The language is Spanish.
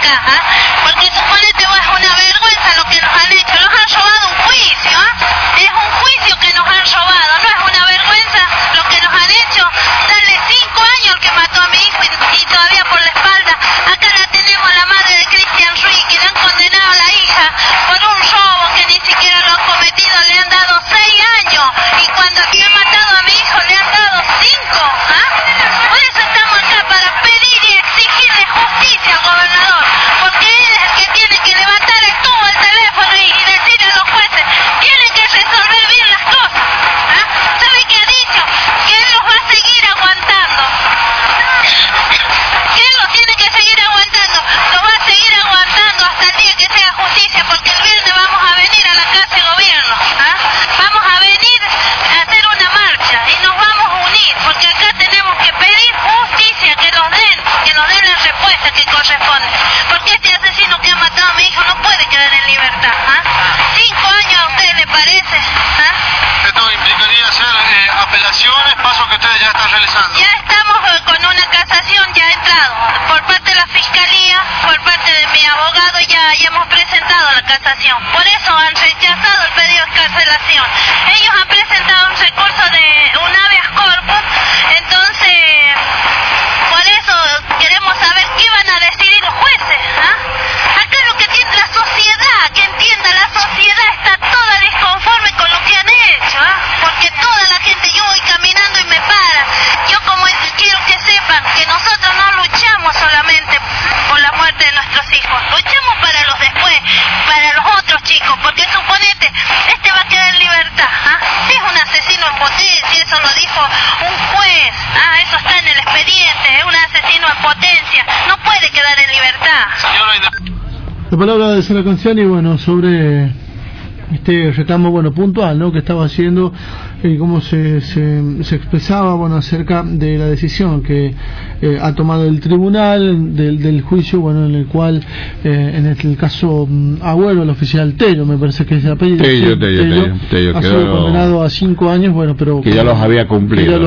libertad, porque suponete vos, es una vergüenza lo que nos han hecho, nos han robado un juicio, es un juicio que nos han robado, no es una vergüenza lo que nos han hecho, darle 5 años al que mató a mi hijo y todavía por la espalda. Acá la tenemos la madre de Cristian Ruiz, que le han condenado a la hija por un robo que ni siquiera lo ha cometido, le han dado 6 años, y cuando aquí ha matado a mi hijo le han dado 5, Por eso estamos acá, para pedir y exigirle justicia al gobernador, porque él es el que tiene que levantar el tubo del teléfono y decirle a los jueces, tienen que resolver bien las cosas, ¿Sabe qué ha dicho? Que él los va a seguir aguantando, que él los tiene que seguir aguantando, los va a seguir aguantando hasta el día que sea justicia, porque el viernes vamos a venir a la casa de gobierno, vamos a venir a hacer una marcha y nos vamos a unir, porque acá tenemos que pedir justicia, que nos den la respuesta que corresponde, porque este asesino que ha matado a mi hijo no puede quedar en libertad, 5 años a usted le parece, Esto implicaría hacer apelaciones, pasos que ustedes ya están realizando. Ya estamos con una casación ya entrado, por parte de la fiscalía, por parte de mi abogado, ya hemos presentado la casación, por eso han rechazado el pedido de excarcelación. Ellos han presentado un recurso de un habeas corpus, entonces por eso queremos saber qué van a decidir los jueces, Acá lo que tiene la sociedad, que entienda, la sociedad está toda disconforme con lo que han hecho, porque toda la gente, yo voy caminando y me para, yo como quiero que sepan que nosotros no luchamos solamente por la muerte de nuestros hijos, luchamos para los después, para los otros chicos, porque suponete, este va a quedar en libertad, es un asesino en potencia, eso lo dijo un juez, eso está en el expediente, es un asesino en potencia, no puede quedar en libertad. La palabra de Sara Conciani, bueno, sobre este reclamo, bueno, puntual, ¿no?, que estaba haciendo y cómo se expresaba, bueno, acerca de la decisión que ha tomado el tribunal del juicio, bueno, en el cual en el caso Agüero, el oficial Tello, me parece que es el apellido, Tello ha sido condenado a 5 años, bueno, pero que ya los había cumplido.